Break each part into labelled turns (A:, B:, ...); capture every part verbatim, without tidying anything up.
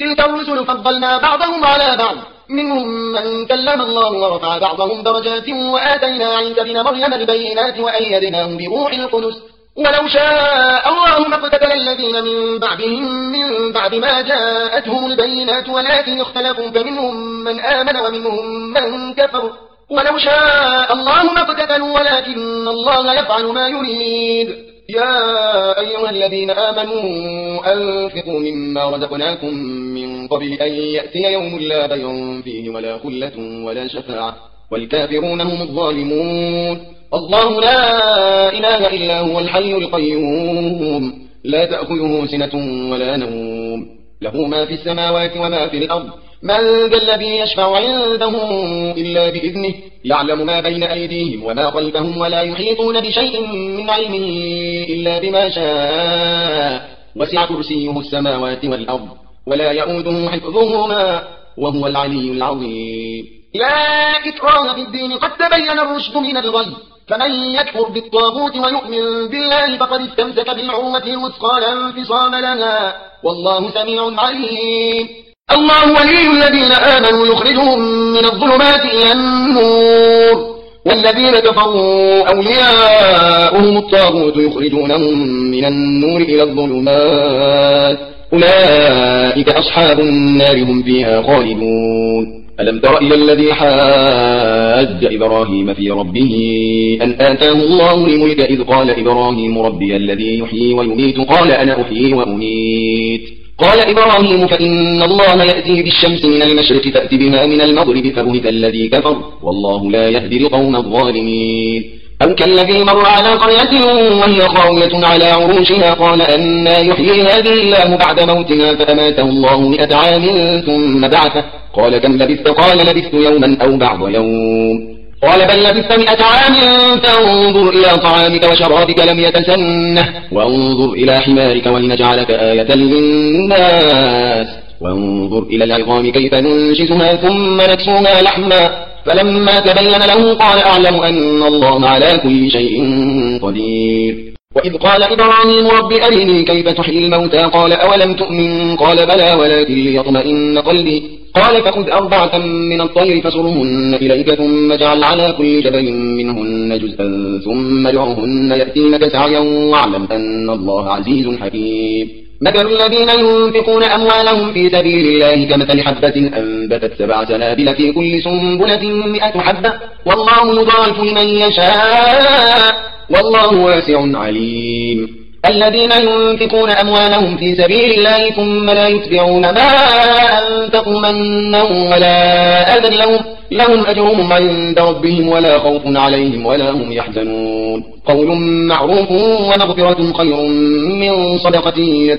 A: تلك الرسل فضلنا بعضهم على بعض منهم من كلم الله ورفع بعضهم درجات وآتينا عيسى ابن مريم البينات وأيدناه بروح القدس ولو شاء الله ما اقتتل الذين من بعدهم من بعد ما جاءتهم البينات ولكن اختلفوا فمنهم من آمن ومنهم من كفر ولو شاء الله ما اقتتلوا ولكن الله يفعل ما يريد. يا أيها الذين آمنوا أنفقوا مما رزقناكم من قبل أن يأتي يوم لا بيع فيه ولا خلة ولا شفاعة والكافرون هم الظالمون. الله لا إله إلا هو الحي القيوم لا تأخذه سنة ولا نوم له ما في السماوات وما في الأرض من ذا الذي يشفع عنده إلا بإذنه يعلم ما بين أيديهم وما خلفهم ولا يحيطون بشيء من علمه إلا بما شاء وسع كرسيه السماوات والأرض ولا يؤوده حفظهما وهو العلي العظيم. لا إكراه في الدين قد تبين الرشد من الغي فمن يكفر بالطاغوت ويؤمن بالله فقد استمسك بالعروة الوثقى لا انفصام لها والله سميع عليم. الله ولي الذين آمنوا يخرجهم من الظلمات إلى النور والذين كفروا أولياؤهم الطاغوت يخرجونهم من النور إلى الظلمات أولئك أصحاب النار هم فيها خالدون. ألم تر إلى الذي حاج إبراهيم في ربه أن آتاه الله الملك إذ قال إبراهيم ربي الذي يحيي ويميت قال أنا أحيي وأميت قال إبراهيم فإن الله يأتي بالشمس من المشرق فأت بها من المغرب فبهت الذي كفر والله لا يهدي القوم الظالمين. أو كالذي مر على قرية وهي خاوية على عروشها قال أنى يحيي هذه الله بعد موتها فأماته الله مئة عام ثم بعثه قال كم لبثت قال لبثت يوما أو بعض يوم قال بل لبثت مئة عام فانظر إلى طعامك وشرابك لم يتسنه وانظر إلى حمارك ولنجعلك آية للناس وانظر إلى العظام كيف ننشزها ثم نكسوها لحما فلما تبين له قال أعلم أن الله على كل شيء قدير. وإذ قال إبراهيم رب أرني كيف تحيي الموتى قال أولم تؤمن قال بلى ولكن ليطمئن قلبي قال فخذ أربعة من الطير فصرهن إليك ثم اجعل على كل جبل منهن جزءا ثم ادعهن يأتينك سعيا واعلم أن الله عزيز حكيم. مثل الذين ينفقون أموالهم في سبيل الله كمثل حبة أنبتت سبع سنابل في كل سنبلة مئة حبة والله يضاعف لمن يشاء والله واسع عليم. الذين ينفقون أموالهم في سبيل الله ثم لا يتبعون ما أنفقوا منا ولا أذى لهم لهم أجرهم عند ربهم ولا خوف عليهم ولا هم يحزنون. قول معروف ومغفرة خير من صدقة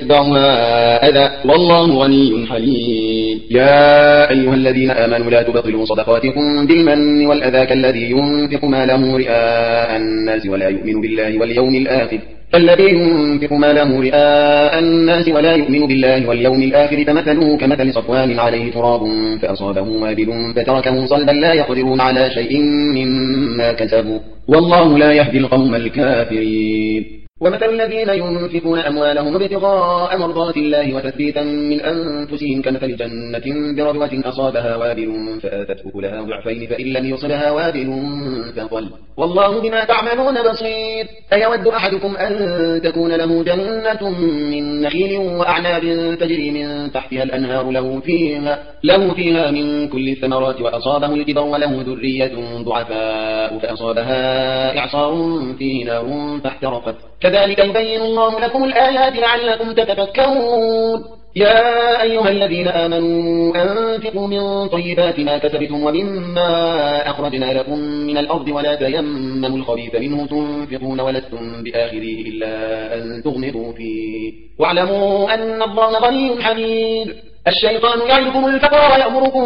A: يتبعها أذى والله غني حليم. يا أيها الذين آمنوا لا تبطلوا صدقاتكم بالمن والأذى كالذي ينفق ماله رئاء الناس ولا يؤمن بالله واليوم الآخر الذي ينفق ماله رئاء الناس ولا يؤمن بالله واليوم الآخر فمثله كمثل صفوان عليه تراب فأصابه وابل فتركه صلبا لا يقدرون على شيء مما كسبوا والله لا يهدي القوم الكافرين. ومثل الذين ينفقون أموالهم ابتغاء مرضات الله وتثبيتا من أنفسهم كمثل جنة بربوة أصابها وابل فآتت أكلها ضعفين فإن لم يصبها وابل فطل والله بما تعملون بصير. أيود أحدكم أن تكون له جنة من نخيل وأعناب تجري من تحتها الأنهار له فيها, له فيها من كل الثمرات وأصابه الكبر وله ذرية ضعفاء فأصابها إعصار فيه نار فاحترقت كذلك يبين الله لكم الآيات لعلكم تتفكرون. يا أيها الذين آمنوا أنفقوا من طيبات ما كسبتم ومما أخرجنا لكم من الأرض ولا تيمموا الخبيث منه تنفقون ولستم بآخره إلا أن تغمضوا فيه واعلموا أن الله غني حميد. الشيطان يعدكم الفقر ويأمركم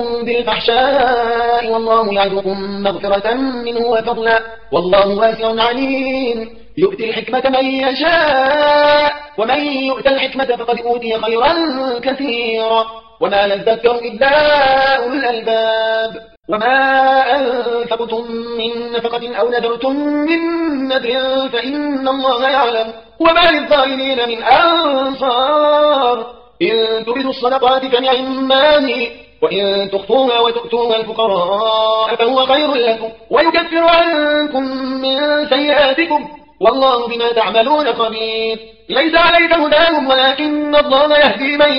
A: بالفحشاء والله يعدكم مغفرة منه وفضلا والله واسع عليم. يؤتي الحكمة من يشاء ومن يؤت الحكمة فقد أوتي خيرا كثيرا وما يذكر إلا أولو الألباب. وما أنفقتم من نفقة أو نذرتم من نذر فإن الله يعلم وما للظالمين من أنصار إن تبدوا الصدقات فنعما هي، وإن تخفوها وتؤتوها الفقراء فهو خير لكم ويكفر عنكم من سيئاتكم والله بما تعملون خبير. ليس عليك هداهم ولكن الله يهدي من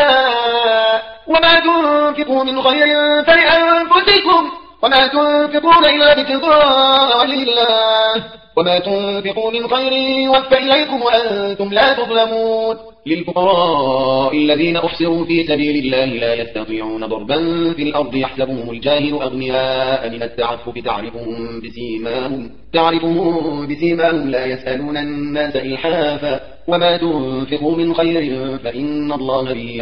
A: يشاء، وما تنفقوا من خير فلأنفسكم وما تنفقون إلا ابتغاء وجه الله وما تنفقوا من خير يوفى إليكم وأنتم لا تظلمون. للفقراء الذين أحصروا في سبيل الله لا يستطيعون ضربا في الأرض يحسبهم الجاهل أغنياء من التعفف تعرفهم بسيماهم, تعرفهم بسيماهم لا يسألون الناس إلحافا وما تنفقوا من خير فإن الله به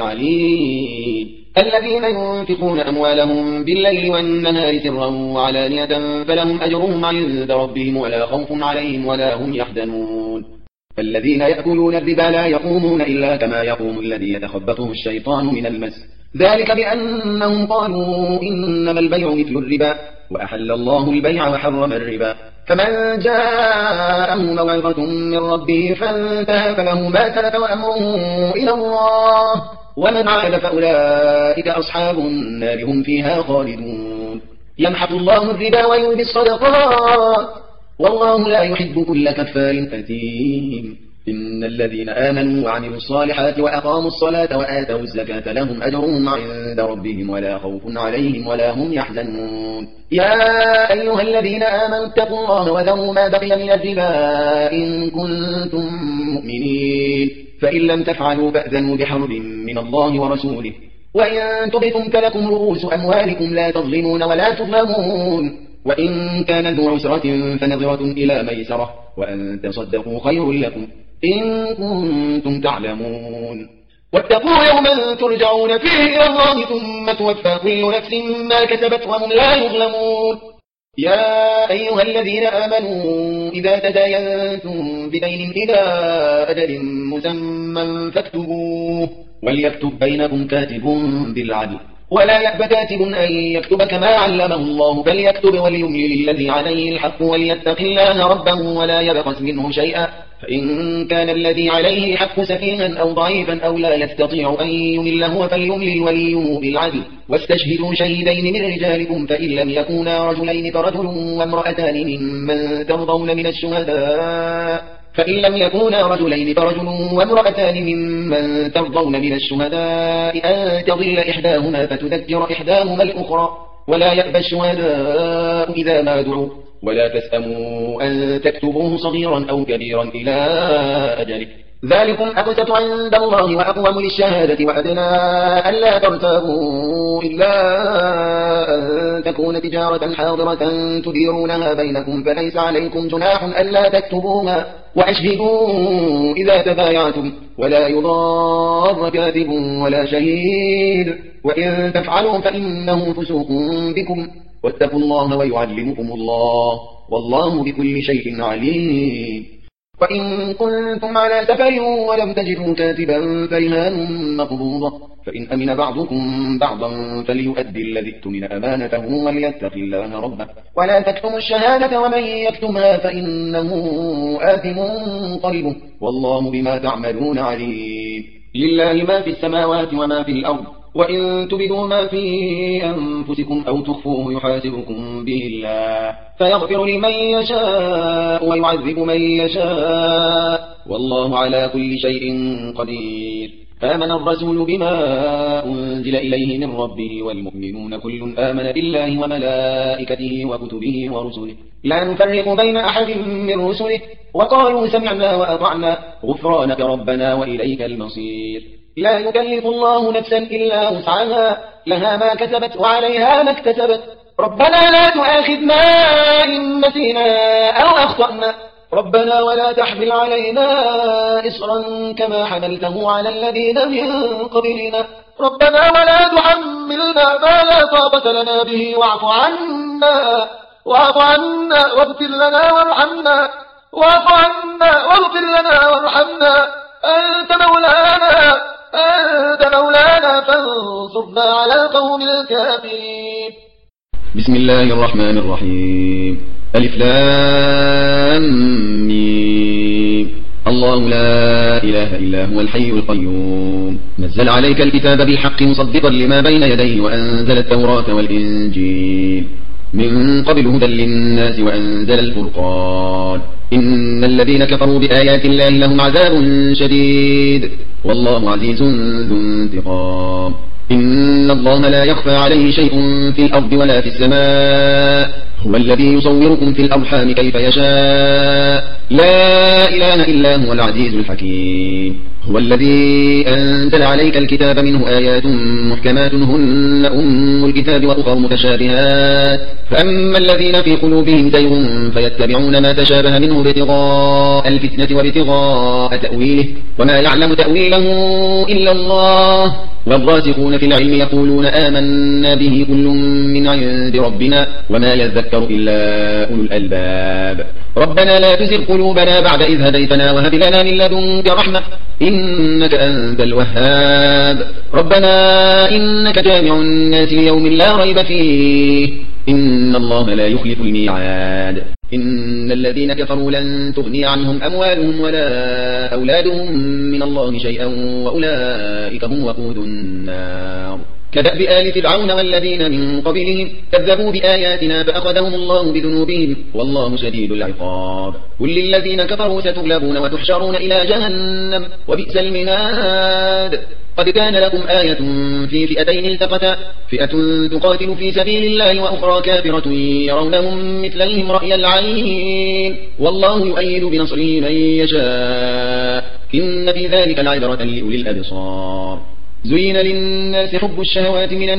A: عليم. الذين ينفقون أموالهم بالليل والنهار سرا وعلانية فلهم أجرهم عند ربهم ولا خوف عليهم ولا هم يحزنون. الذين يأكلون الربا لا يقومون إلا كما يقوم الذي يتخبطه الشيطان من المس، ذلك بأنهم قالوا إنما البيع مثل الربا وأحل الله البيع وحرم الربا. فمن جاءه موعظة من ربه فانتهى فله ما سلف وأمره إلى الله ومن عاد فأولئك أصحاب النار هم فيها خالدون. يمحق الله الربا ويربي الصدقات والله لا يحب كل كفار أثيم. إن الذين آمنوا وعملوا الصالحات وأقاموا الصلاة وآتوا الزكاة لهم أجرهم عند ربهم ولا خوف عليهم ولا هم يحزنون. يا أيها الذين آمنوا اتقوا الله وذروا ما بقي من الربا إن كنتم مؤمنين فإن لم تفعلوا فأذنوا بحرب من الله ورسوله وإن تبتم فلكم رؤوس أموالكم لا تظلمون ولا تظلمون وإن كان ذو عسرة فنظرة إلى ميسرة وأن تصدقوا خير لكم إن كنتم تعلمون. واتقوا يوما ترجعون فيه إلى الله ثم توفى كل نفس ما كسبت وهم لا يظلمون. يا أيها الذين آمنوا إذا تداينتم بدين إلى أجل مسمى فاكتبوه وليكتب بينكم كاتب بالعدل ولا يأب كاتب أن يكتب كما علمه الله فليكتب وليملل الذي عليه الحق وليتق الله ربه ولا يبخس منه شيئا فإن كان الذي عليه الحق سفيها أو ضعيفا أو لا يستطيع أن يمل هو فليملل وليه بالعدل واستشهدوا شهيدين من رجالكم فإن لم يكونا رجلين فرجل وامرأتان ممن ترضون من الشهداء فإن لم يكونا رجلين فرجل وامرأتان ممن ترضون من الشهداء أن تضل إحداهما فتذكر إحداهما الأخرى ولا يأبى الشهداء إذا ما دعوا ولا تسأموا أن تكتبوه صغيرا أو كبيرا إلى أجله ذلكم أقسط عند الله وأقوم للشهادة وأدنى ألا ترتابوا إلا أن تكون تجارة حاضرة تديرونها بينكم فليس عليكم جناح ألا تكتبوها وأشهدوا إذا تبايعتم ولا يضار كاتب ولا شهيد وإن تفعلوا فإنه فسوق بكم واتقوا الله ويعلمكم الله والله بكل شيء عليم. وإن كنتم على سفر ولم تجدوا كاتبا فرهان مقبوضة فإن أمن بعضكم بعضا فليؤدي الذي اؤتمن أمانته وليتق الله ربه ولا تكتموا الشهادة ومن يكتمها فإنه آثم قلبه والله بما تعملون عليم. لله ما في السماوات وما في الأرض وإن تبدوا ما في أنفسكم أو تخفوه يحاسبكم به الله فيغفر لمن يشاء ويعذب من يشاء والله على كل شيء قدير. آمن الرسول بما أنزل إليه من ربه والمؤمنون كل آمن بالله وملائكته وكتبه ورسله لا نفرق بين أحد من رسله وقالوا سمعنا وأطعنا غفرانك ربنا وإليك المصير. لا يكلف الله نفسا إلا وسعها لها ما كسبت وعليها ما اكتسبت ربنا لا تؤاخذنا إن نسينا أو أخطأنا ربنا ولا تحمل علينا إصرا كما حملته على الذين من قبلنا ربنا ولا تحملنا ما لا طاقة لنا به واعف عنا واعف عنا واغفر لنا وارحمنا واعف عنا واغفر لنا وارحمنا أنت مولانا أنت مولانا فانصرنا على القوم الكافرين.
B: بسم الله الرحمن الرحيم. ألف لام ميم الله لا إله إلا هو الحي القيوم نزل عليك الكتاب بالحق مصدقا لما بين يديه وأنزل التوراة والإنجيل من قبل هدى للناس وأنزل الفرقان إن الذين كفروا بآيات الله لهم عذاب شديد والله عزيز ذو انتقام إن الله لا يخفى عليه شيء في الأرض ولا في السماء هو الذي يصوركم في الأرحام كيف يشاء لا إله إلا هو العزيز الحكيم هو الذي أنزل عليك الكتاب منه آيات محكمات هن أم الكتاب وأخر متشابهات فأما الذين في قلوبهم زيغ فيتبعون ما تشابه منه ابتغاء الفتنة وابتغاء تأويله وما يعلم تأويله إلا الله والراسخون في العلم يقولون آمنا به كل من عند ربنا وما يذكر إلا أولو الألباب ربنا لا تزغ قلوبنا بعد إذ هديتنا وهب لنا من لدنك رحمة إنك أنت الوهاب ربنا إنك جامع الناس ليوم لا ريب فيه إن الله لا يخلف الميعاد إن الذين كفروا لن تغني عنهم أموالهم ولا أولادهم من الله شيئا وأولئك هم وقود النار كدأب آل فرعون والذين من قبلهم كذبوا بآياتنا فأخذهم الله بذنوبهم والله شديد العقاب قل للذين كفروا ستغلبون وتحشرون إلى جهنم وبئس المهاد قد كان لكم آية في فئتين التقتا فئة تقاتل في سبيل الله وأخرى كافرة يرونهم مثليهم رأي العين والله يؤيد بنصره من يشاء إن في ذلك العبرة لأولي الأبصار زين للناس حب الشهوات من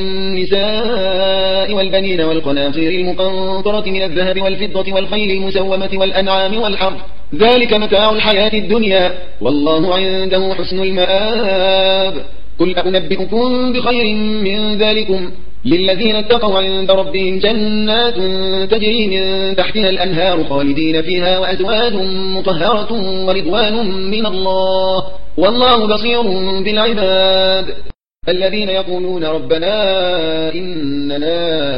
B: النساء والبنين والقناطير المقنطرة من الذهب والفضة والخيل المسومة والأنعام والحرث ذلك متاع الحياة الدنيا والله عنده حسن المآب قل أنبئكم بخير من ذلكم للذين اتقوا عند ربهم جنات تجري من تحتها الأنهار خالدين فيها وأزواج مطهرة ورضوان من الله والله بصير بالعباد الذين يقولون ربنا إننا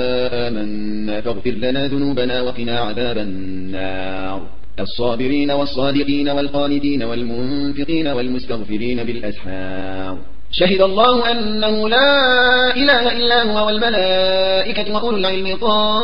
B: آمنا فاغفر لنا ذنوبنا وقنا عذاب النار الصابرين والصادقين والقانتين والمنفقين والمستغفرين بالأسحار شهد الله أنه لا إله إلا هو والملائكة وأولو العلم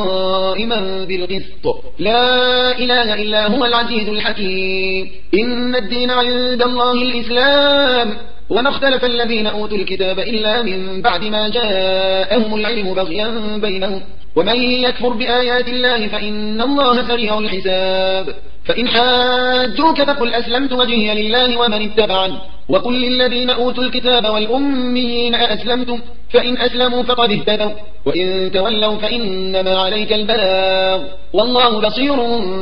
B: قائما بالقسط لا إله إلا هو العزيز الحكيم إن الدين عند الله الإسلام وما اختلف الذين أوتوا الكتاب إلا من بعد ما جاءهم العلم بغيا بينهم ومن يكفر بآيات الله فإن الله سريع الحساب فإن حاجوك فقل أسلمت وجهي لله ومن اتبعني وقل للذين أوتوا الكتاب والأميين أأسلمتم فإن أسلموا فقد اهتدوا وإن تولوا فإنما عليك البلاغ والله بصير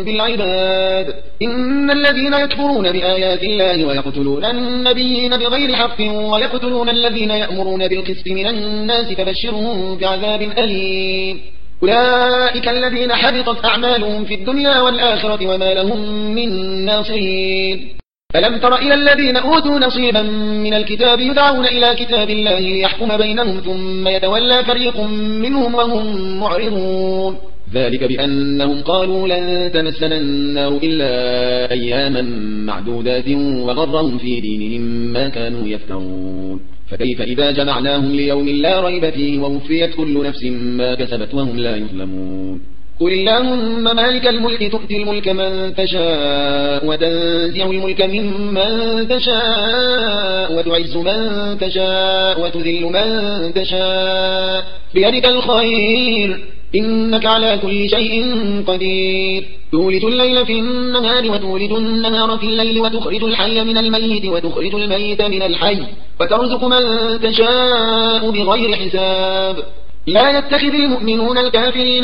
B: بالعباد إن الذين يكفرون بآيات الله ويقتلون النبيين بغير حق ويقتلون الذين يأمرون بالقسط من الناس فبشرهم بعذاب أليم أولئك الذين حبطت أعمالهم في الدنيا والآخرة وما لهم من ناصرين ألم تر إلى الذين أوتوا نصيبا من الكتاب يدعون إلى كتاب الله ليحكم بينهم ثم يتولى فريق منهم وهم معرضون ذلك بأنهم قالوا لن تمسنا النار إلا أياما معدودات وغرهم في دينهم ما كانوا يفترون فكيف إذا جمعناهم ليوم لا ريب فيه ووفيت كل نفس ما كسبت وهم لا يظلمون قل اللهم مالك الملك تؤتي الملك من تشاء وتنزع الملك ممن تشاء وتعز من تشاء وتذل من تشاء بيدك الخير إنك على كل شيء قدير تولج الليل في النهار وتولج النهار في الليل وتخرج الحي من الميت وتخرج الميت من الحي وترزق من تشاء بغير حساب لا يتخذ المؤمنون الكافرين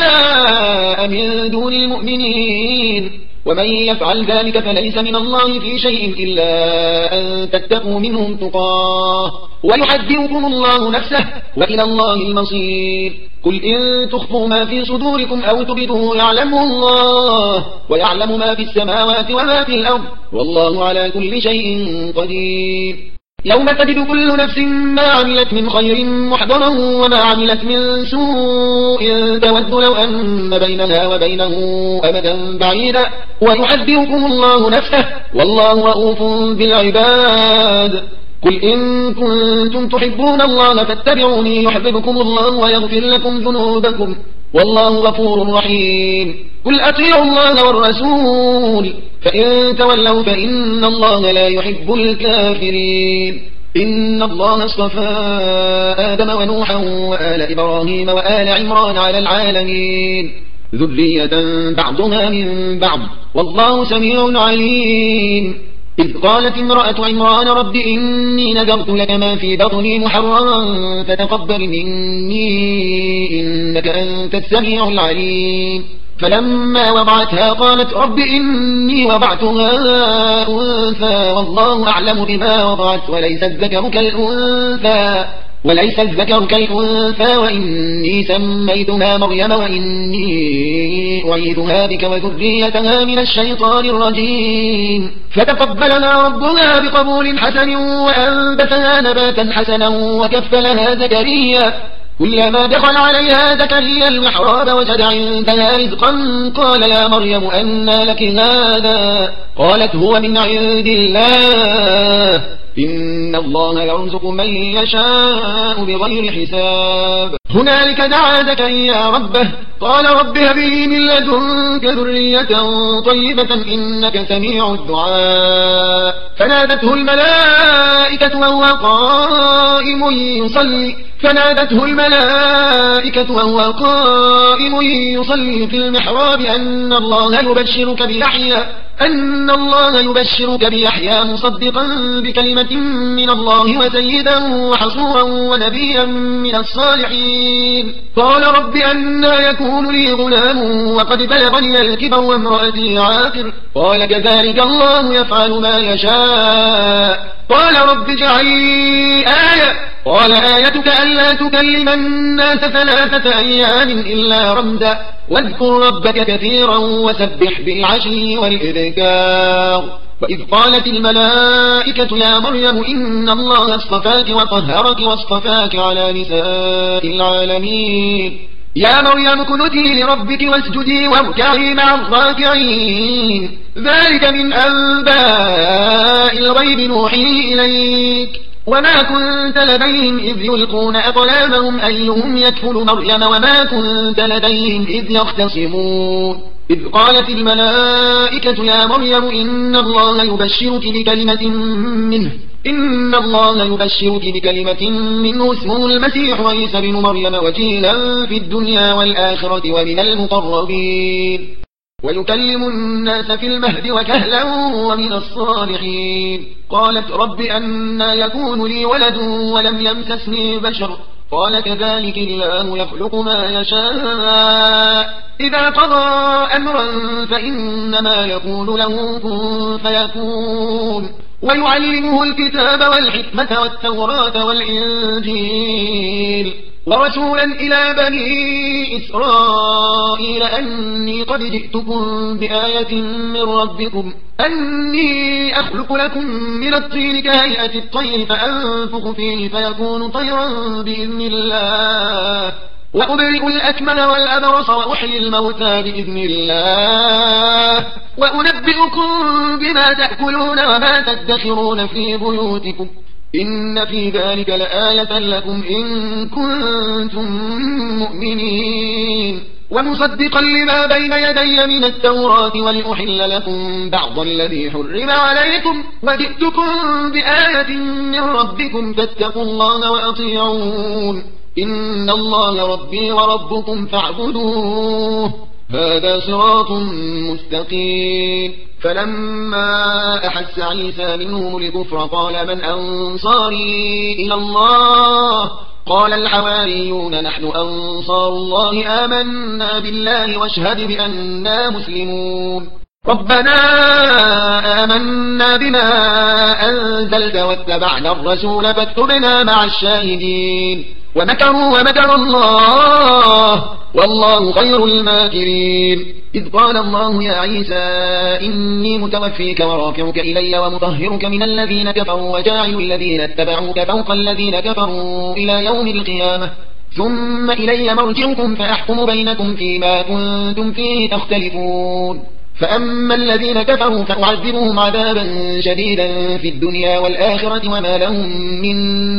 B: أولياء من دون المؤمنين ومن يفعل ذلك فليس من الله في شيء إلا أن تتقوا منهم تقاه ويحذركم الله نفسه وإلى الله المصير قل إن تخفوا ما في صدوركم أو تبدوه يعلمه الله ويعلم ما في السماوات وما في الأرض والله على كل شيء قدير
A: يوم تجد كل نفس ما عملت من خير محضرا وما عملت من سوء تود لو أن بينها وبينه أمدا بعيدا ويحذركم الله نفسه والله رؤوف بالعباد. قل إن كنتم تحبون الله فاتبعوني يحببكم الله ويغفر لكم ذنوبكم والله غفور رحيم. قل أطيعوا الله والرسول فإن تولوا فإن الله لا يحب الكافرين. إن الله اصطفى آدم ونوحا وآل إبراهيم وآل عمران على العالمين ذرية بعضها من بعض والله سميع عليم. إذ قالت امرأة عمران رب إني نذرت لك ما في بطني محررا فتقبل مني إنك أنت السميع العليم. فلما وضعتها قالت رب إني وضعتها أنثى والله أعلم بما وضعت وليس الذكر كالأنثى وليس الذكر كالأنثى وإني سميتها مريم وإني أعيذها بك وذريتها من الشيطان الرجيم. فتقبلها ربها بقبول حسن وأنبتها نباتا حسنا وكفلها زكريا. كلما دخل عليها زكريا المحراب وجد عندها رزقا قال يا مريم أنى لك هذا قالت هو من عند الله إن الله يرزق من يشاء بغير حساب. هنالك دعا زكريا ربه قال رب هب لي من لدنك ذرية طيبة إنك سميع الدعاء. فنادته الملائكة وهو قائم يصلي فنادته الملائكة وهو قائم يصلي في المحراب أن الله يبشرك بيحيى أن الله يبشرك بيحيى مصدقا بكلمة من الله وسيدا وحصورا ونبيا من الصالحين. قال رب أنى يكون لي غلام وقد بلغني الكبر وامرأتي عاقر قال كذلك الله يفعل ما يشاء. قال رب اجعل لي آية قال آيتك ألا تكلم الناس ثلاثة أيام إلا رمزا واذكر ربك كثيرا وسبح بالعشي والإذكار. وإذ قالت الملائكة يا مريم إن الله اصطفاك وطهرك واصطفاك على نساء العالمين. يا مريم اقنتي لربك واسجدي واركعي مع الراكعين. ذلك من أنباء الغيب نوحيه إليك وما كنت لديهم إذ يلقون أقلامهم أيهم يكفل مريم وما كنت لديهم إذ يختصمون. إذ قالت الملائكة يا مريم إن الله يبشرك بكلمة منه إن الله يبشرك بكلمة منه اسمه المسيح عيسى بن مريم وجيلا في الدنيا والآخرة ومن المقربين ويكلم الناس في المهد وكهلا ومن الصالحين. قالت رب أنى يكون لي ولد ولم يمسسني بشر قال كذلك الله يخلق ما يشاء إذا قضى أمرا فإنما يقول له كن فيكون. ويعلمه الكتاب والحكمة والتوراة والإنجيل ورسولا إلى بني إسرائيل أني قد جئتكم بآية من ربكم أني أخلق لكم من الطين كهيئة الطير فأنفخ فيه فيكون طيرا بإذن الله وأبرئ الأكمل والأبرص وأحيي الموتى بإذن الله وأنبئكم بما تأكلون وما تدخرون في بيوتكم إن في ذلك لآية لكم إن كنتم مؤمنين. ومصدقا لما بين يدي من التوراة ولأحل لكم بعض الذي حرم عليكم وجئتكم بآية من ربكم فاتقوا الله وأطيعون إن الله ربي وربكم فاعبدوه هذا صراط مستقيم. فلما أحس عيسى منهم الكفر قال من أنصاري إلى الله قال الحواريون نحن أنصار الله آمنا بالله واشهد بأننا مسلمون. ربنا آمنا بما أنزلت واتبعنا الرسول فاكتبنا مع الشاهدين ومكروا ومكر الله والله خير الماكرين إذ قال الله يا عيسى إني متوفيك ورافعك إلي ومطهرك من الذين كفروا وجاعل الذين اتبعوك فوق الذين كفروا إلى يوم القيامة ثم إلي مرجعكم فأحكم بينكم فيما كنتم فيه تختلفون فأما الذين كفروا فأعذبهم عذابا شديدا في الدنيا والآخرة وما لهم من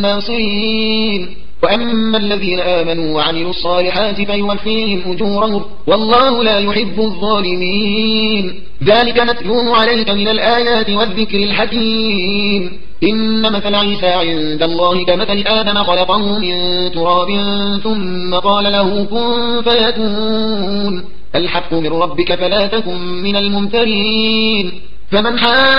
A: ناصرين وأما الذين آمنوا وعملوا الصالحات فيوفيهم أجورهم والله لا يحب الظالمين ذلك نتلوه عليك من الآيات والذكر الحكيم إن مثل عيسى عند الله كمثل آدم خلقه من تراب ثم قال له كن فيكون الحق من ربك فلا تكن من الممترين فمن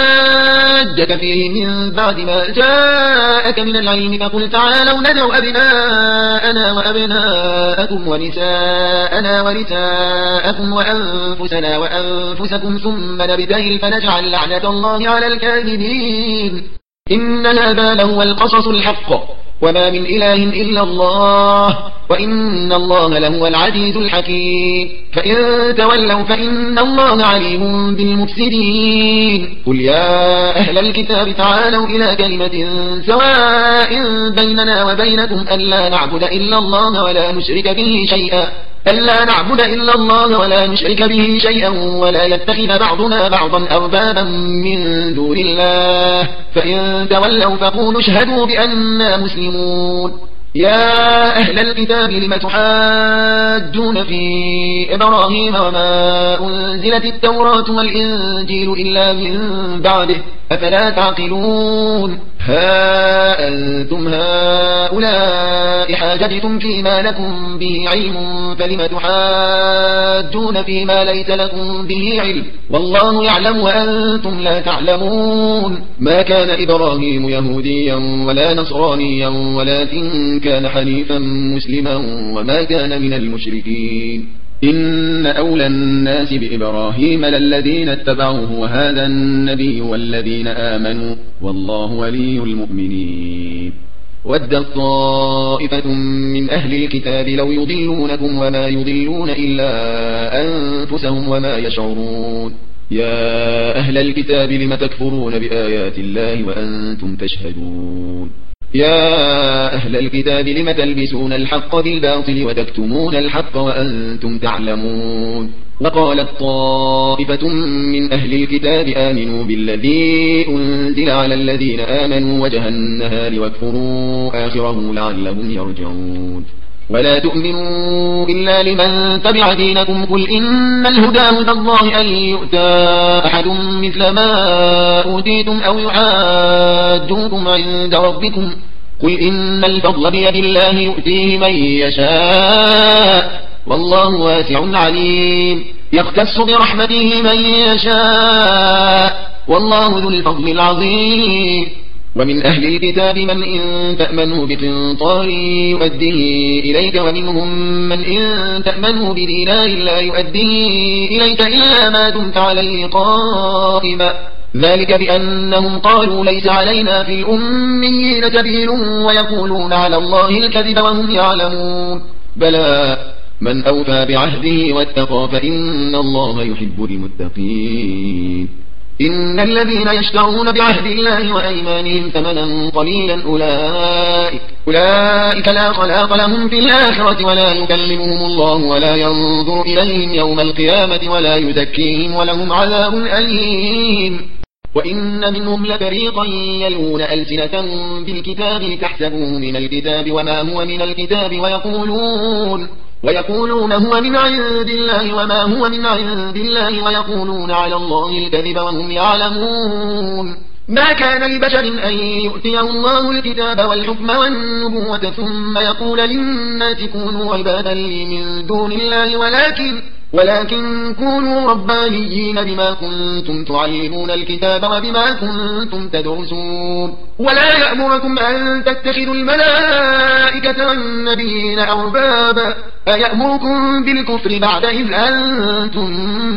A: حاجك فيه من بعد ما جاءك من العلم فقل تعالوا ندعو أبناءنا وأبناءكم ونساءنا ونساءكم وأنفسنا وأنفسكم ثم نبتهل فنجعل لعنة الله على الكاذبين إن هذا لهو القصص الحق وما من إله إلا الله وإن الله لهو العزيز الحكيم فإن تولوا فإن الله عليم بالمفسدين قل يا أهل الكتاب تعالوا إلى كلمة سواء بيننا وبينكم ألا نعبد إلا الله ولا نشرك به شيئا ألا نعبد إلا الله ولا نشرك به شيئا ولا يتخذ بعضنا بعضا أربابا من دون الله فإن تولوا فقولوا اشهدوا بأننا مسلمون يا أهل الكتاب لم تحاجون في إبراهيم وما أنزلت التوراة والإنجيل إلا من بعده أفلا تعقلون ها أنتم هؤلاء حاججتم فيما لكم به علم فلم تحاجون فيما ليس لكم به علم والله يعلم وأنتم لا تعلمون ما كان إبراهيم يهوديا ولا نصرانيا ولكن كان حنيفا مسلما وما كان من المشركين إن أولى الناس بإبراهيم للذين اتبعوه وهذا النبي والذين آمنوا والله ولي المؤمنين ودت طائفة من أهل الكتاب لو يضلونكم وما يضلون إلا أنفسهم وما يشعرون يا أهل الكتاب لم تكفرون بآيات الله وأنتم تشهدون يا أهل الكتاب لم تلبسون الحق بالباطل وتكتمون الحق وأنتم تعلمون وقالت طائفة من أهل الكتاب آمنوا بالذي أنزل على الذين آمنوا وجه النهار واكفروا آخره لعلهم يرجعون ولا تؤمنوا إلا لمن تبع دينكم قل إن الهدى هدى الله أن يؤتى أحد مثل ما أوتيتم أو يحاجوكم عند ربكم قل إن الفضل بيد الله يؤتيه من يشاء والله واسع عليم يختص برحمته من يشاء والله ذو الفضل العظيم ومن أهل الكتاب من إن تأمنه بقنطار يؤديه إليك ومنهم من إن تأمنه بدينار لا يؤديه إليك إلا ما دمت عليه قائما ذلك بأنهم قالوا ليس علينا في الأميين سبيل ويقولون على الله الكذب وهم يعلمون بلى من أوفى بعهده واتقى فإن الله يحب المتقين إن الذين يشترون بعهد الله وأيمانهم ثمنا قليلا أولئك, أولئك لا خلاق لهم في الآخرة ولا يكلمهم الله ولا ينظر إليهم يوم القيامة ولا يزكيهم ولهم عذاب أليم وإن منهم لفريقا يلوون ألسنة بالكتاب لتحسبوه من الكتاب وما هو من الكتاب ويقولون ويقولون هو من عند الله وما هو من عند الله ويقولون على الله الكذب وهم يعلمون ما كان لبشر أن يؤتيه الله الكتاب والحكم والنبوة ثم يقول للناس كونوا عبادا لي من دون الله ولكن ولكن كونوا ربانيين بما كنتم تعلمون الكتاب وبما كنتم تدرسون ولا يأمركم أن تتخذوا الملائكة والنبيين أربابا أيأمركم بالكفر بعد إذ أنتم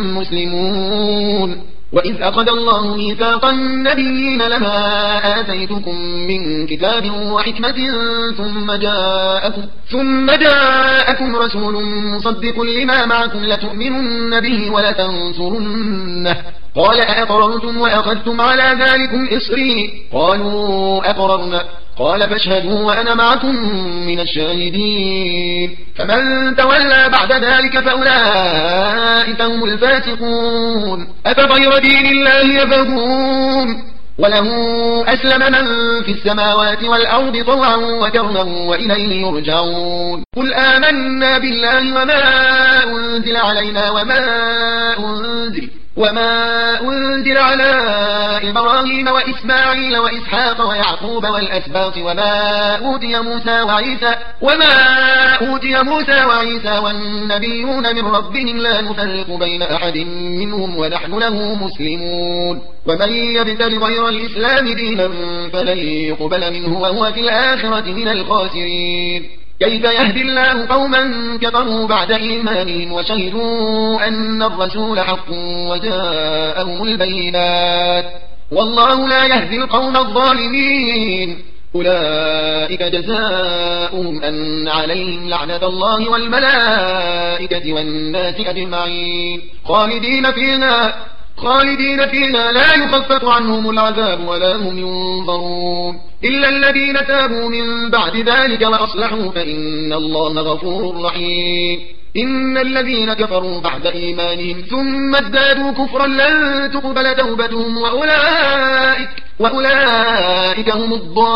A: مسلمون وإذ أخذ الله ميثاق النبيين لما آتيتكم من كتاب وحكمة ثم جاءكم, ثم جاءكم رسول مصدق لما معكم لتؤمنن به ولتنصرنه قال أأقررتم وأخذتم على ذلكم إصري قالوا أقررنا قال فاشهدوا وأنا معكم من الشاهدين فمن تولى بعد ذلك فأولئك هم الفاسقون أفغير دين الله يبغون وله أسلم من في السماوات والأرض طوعا وكرها وإليه يرجعون قل آمنا بالله وما أنزل علينا وما أنزل وما أنزل على إبراهيم وإسماعيل وإسحاق ويعقوب والأسباط وما أوتي موسى وعيسى وما أوتي موسى وعيسى والنبيون من ربهم لا نفرق بين أحد منهم ونحن له مسلمون ومن يبتغ غير الإسلام دينا فلن يقبل منه وهو في الآخرة من الخاسرين كيف يهدي الله قوما كفروا بعد إيمانهم وشهدوا أن الرسول حق وجاءهم البينات والله لا يهدي القوم الظالمين أولئك جزاؤهم أن عليهم لعنة الله والملائكة والناس أجمعين خالدين فيها خالدين فيها لا يخفف عنهم العذاب ولا هم ينظرون إلا الذين تابوا من بعد ذلك وأصلحوا فإن الله غفور رحيم إن الذين كفروا بعد إيمانهم ثم ازدادوا كفرا لن تقبل توبتهم وأولئك, وأولئك هم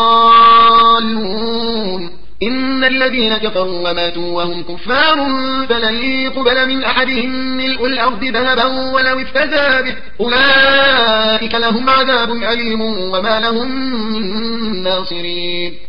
A: الضالون إن الذين كفروا وماتوا وهم كفار فلن يقبل من أحدهم ملء الأرض ذهبا ولو افتدى به أولئك لهم عذاب أليم وما لهم من ناصرين